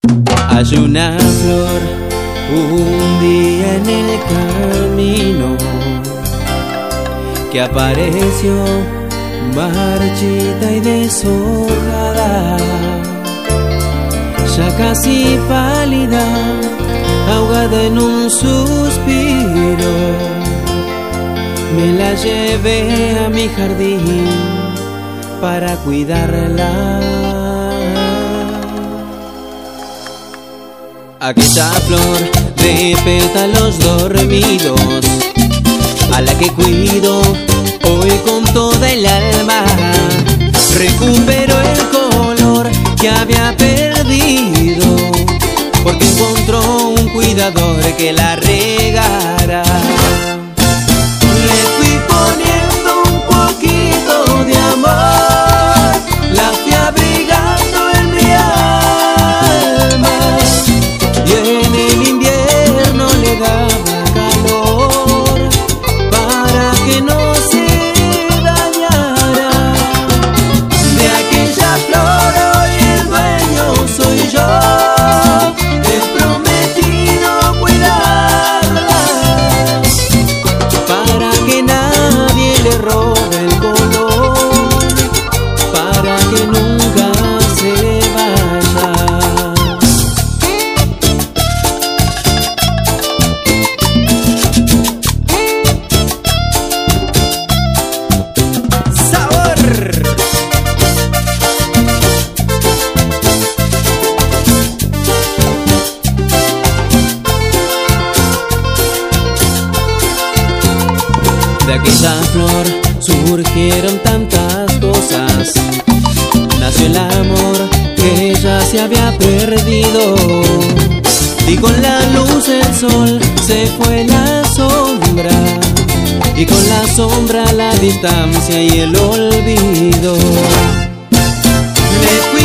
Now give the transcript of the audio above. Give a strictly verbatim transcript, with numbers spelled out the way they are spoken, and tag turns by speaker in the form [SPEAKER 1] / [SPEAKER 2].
[SPEAKER 1] Hay una flor un día en el camino que apareció marchita y deshojada, ya casi pálida, ahogada en un suspiro. Me la llevé a mi jardín para cuidarla. Aquella flor de pétalos dormidos, a la que cuido hoy con toda el alma, recupero el color que había perdido, porque encontró un cuidador que la regara. Le fui poniendo un poquito de amor, la fui abrigando en mi alma, y en el invierno le daba calor para que no se dañara. De aquella flor hoy el dueño soy yo, he prometido cuidarla para que nadie le robe el color, para que nunca se vaya. De aquella flor surgieron tantas cosas, nació el amor que ya se había perdido, y con la luz del sol se fue la sombra, y con la sombra la distancia y el olvido. Le fui